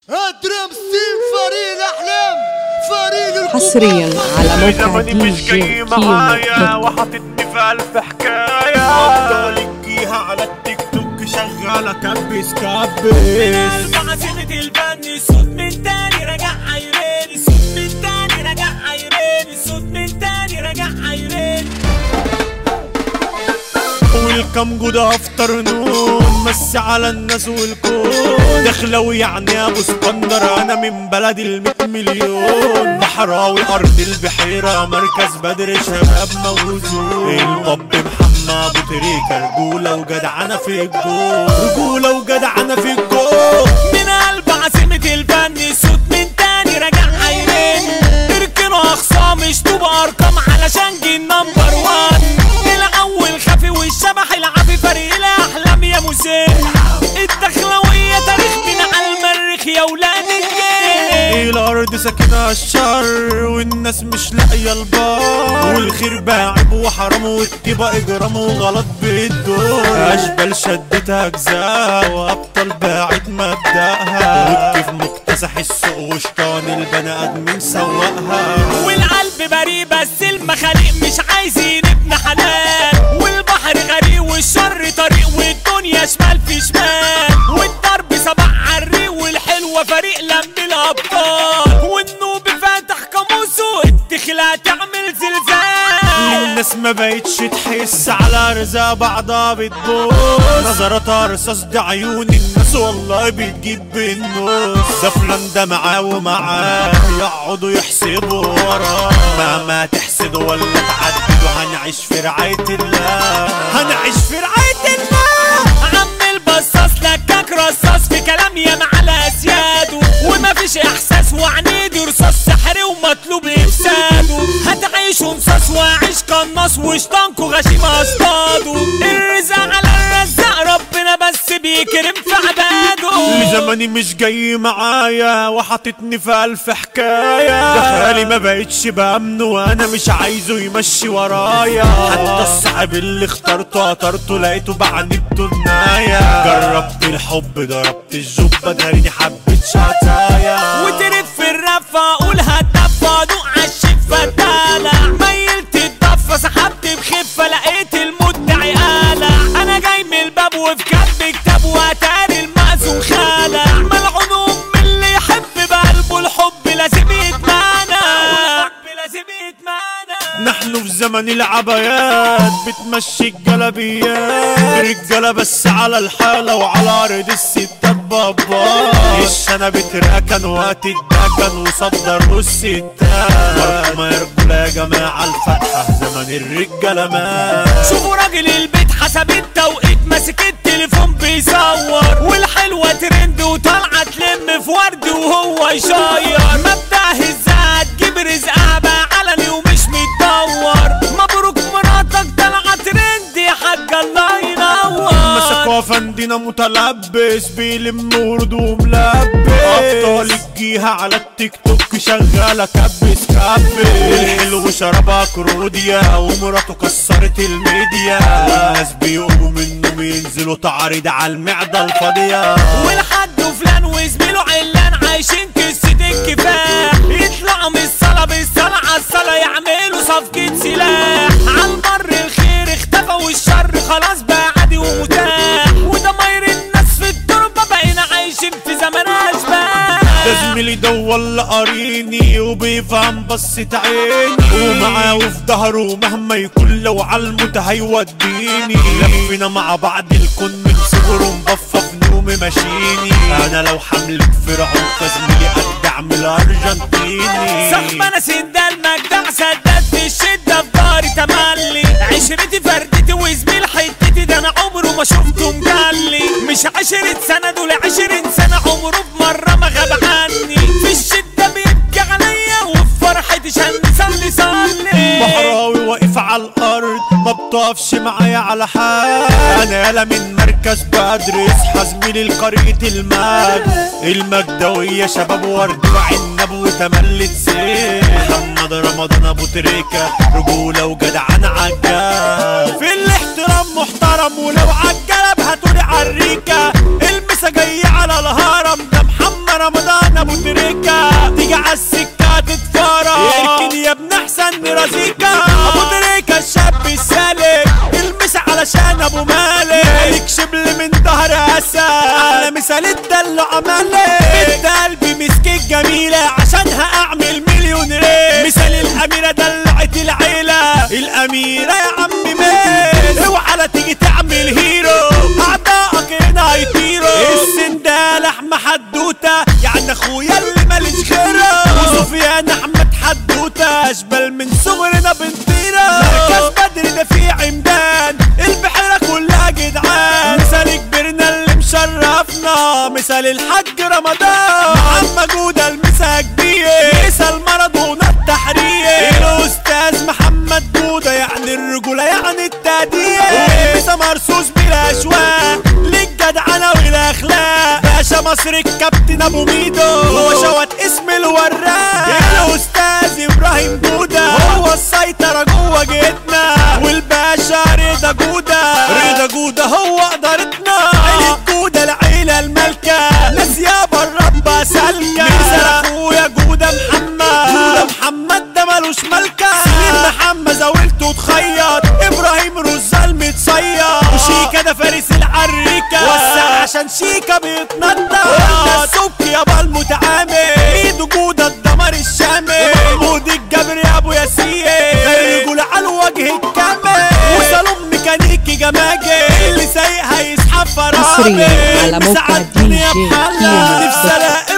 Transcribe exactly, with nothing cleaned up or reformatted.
درام ستيم فريق الأحلام فريق الكبار. حصريا على موقع دي مش جي جاي معايا كيمو. وحاطتني في ألف حكاية. أفضل اديها على التيك توك شغالة كبس كبس. عاصمة الفن صوت من تاني راجع عيراني، صوت من تاني راجع عيراني، صوت من تاني راجع عيراني. ويلكم جود افتر نون مس على الناس والكون. داخلة ويعني يا ابو اسكندر انا من بلد الميت مليون. بحراوي ارض البحيرة مركز بدر شباب موزون. الباب محمد ابو تريكة رجولة وجدعنة في الجول، رجولة وجدعنة في الجول. من قلب عاصمة الفن صوت من تاني راجع عيراني. تركنوا اخصام اشطبوا ارقام علشان جه النمبر وان. الاول خافي والشبح العافي فريق الاحلام يا موسين. الدخلوية تاريخ من على المريخ يا ولاد الجيل. الارض ساكنة الشر والناس مش لاقية البار. والخير باعب وحرام والطيبة اجرام وغلط بالدور. اشبال شدت اجزاء وابطال باعت مبدأها. والكيف مكتسح السوق وشطان البني ادمين سوقها. والقلب بريء بس المخاليق مش عايزين ابن حلال. والبحر غريق والشر طريق والدنيا شمال في شمال. والضرب سبع عالريق والحلوة فريق لم الابطال. والنوب فاتح قاموسه الدخلة تعمل زلزال. الناس ما بقتش تحس على رزق بعضها بتبوس. نظراتها رصاص دي عيون الناس والله بتجيب بالنص. ده فلان ده معاه ومعاه يقعدوا يحسبوا وراه. مهما تحسدوا ولا تعددوا هنعيش في رعاية الله، هنعيش في رعاية الله. عم البصاص لكاك رصاص في كلام يا على اسياده. ومفيش احساس وعنيدي رصاص سحري ومطلوب افساده. هتعيشوا مصاص واعيش قناص وشطانكوا غشيم اصطاده. الرزق على الرزاق ربنا بس بيكرم في عباده. لزماني مش جاي معايا وحاطتني في ألف حكاية. دخالي ما بقتش بأمن وانا مش عايزه يمشي ورايا. حتى الصعب اللي اخترته قطرته لقيته بعنبته الناية. جربت الحب ضربت الجبة داريني حبة شتايا. وترف في الرفة اقول هتدفى دوق عالشفة دالع. ميلت الضفة سحبت بخفة لقيت المدعي قالع. انا جاي من الباب وفي كتب كتاب واتاري المأذون خالع. ملعون ام اللي يحب بقلبه الحب لازم يتمانى، لازم يتمانى. نحن في زمن العبايات بتمشي الجلبيات. رجالة بس على الحالة وعلى عرض الستات بابا. الشنا بتركن وقت الدكن وصدر الستات. ما يرجل يا جماعة الفتحة زمن الرجالة مات. شوفوا راجل البيت حسب التوقيت ماسك التليفون بيصور. والحلوة ترند وطالعة تلم في ورد وهو يشير. مبدأ هزات جيب رزقها بقى علني ومش متدور. مبروك مراتك طالعة ترند يا حاج الله ينور. مسكوا فندنا متلبس بيلم ورد وملبس. ابطال الجيهة على التيك توك شغالة كبس كبس. الحلو شربها كروديا ومراته كسرت الميديا. والناس بيقوموا منه بينزلوا تعريض على المعدة الفاضية. والحد وفلان وزميله علان عايشين قصة الكفاح. يطلعوا من الصلاة بالصلاة عالصلاة يعملوا صفقة سلاح. عالبر الخير اختفى والشر خلاص بقى عادي ومتاح. وضماير الناس في التربة بقينا عايشين في زمن اشباح. ده زميلي ده ولا قاريني وبيفهم بصة عيني. ومعاه وفي ظهره مهما يكون لو عالموت هيوديني. لفينا مع بعض الكون من صغره مبفى في نومي ماشيني. انا لو حملة فرعون فزميلي اجدع من الارجنتيني. صاحب انا سندال مجدع سداد في الشدة في داري تملي. عشرتي فردتي وزميل حتتي ده انا عمره ما شفته مجلي. مش عشرة سنة دول عشرين سنة عمره بمرة ما غاب عني. في الشدة بيبكي عليا وفي فرحتي شان صلي صلي. بحراوي واقف على الارض ما بتقفش معايا على حال. انا يالا من مركز بدر اصحى زميلي لقرية المجد. المجدوية شباب ورد وعنب وتملت سيف. محمد رمضان ابو تريكة رجولة وجدعان عجال. في الاحترام محترم ولو عالجلب هاتولي عالريكة. المسا جاية على الهرم ده محمد محمد رمضان ابو تريكة تيجي عالسكة تتفرج اركن يا ابن احسن رزيكة ابو تريكة الشاب السالك المس علشان ابو مالك مالك شبل من ظهر اسد انا مثال الدلع عمالك بنت قلبي مسكت جميلة عشانها اعمل مليون ريت مثال الاميرة دلعت العيلة الاميرة يا عم ميس اوعى لا تيجي تعمل هيرو اعضائك هنا هيطيروا السن ده لحمة حدوتة يعني اخويا اللي ماليش غيره وسفيان احمد حدوتة اشبال من صغرنا بنطيرة مركز بدري ده فيه عمدان البحيرة كلها جدعان مثال كبرنا اللي مشرفنا مثال الحاج رمضان عم جودة المسا كبير مثال مارادونا التحرير الاستاذ محمد جودة يعني الرجولة يعني التهديد والمسا مرصوص بلا اشواق للجدعنة والاخلاق باشا مصر الكابتن ابو ميدو هو شوت اسم الوراق الاستاذ ابراهيم جودة هو السيطرة جوه جيتنا والباشا رضا جودة رضا جودة هو قدرتنا عيلة جودة العيلة المالكة ناس يابا الرب سالكة مثال اخويا جودة محمد جودة محمد ده مالوش مالكة سليم محمد زاولته تخيط ابراهيم رزال متصيط وشيكا ده فارس العريكة وسع عشان شيكا بيتنطط وانت السبك يابا المتعامل ايده جودة الدمر الشامل ومحمود الجبري ابو ياسين الرجولة على الوجه الكامل وصالون ميكانيكي جماجي اللي سايق هيسحب فرامل حصريا على موقع دي جي كيمو. نفسي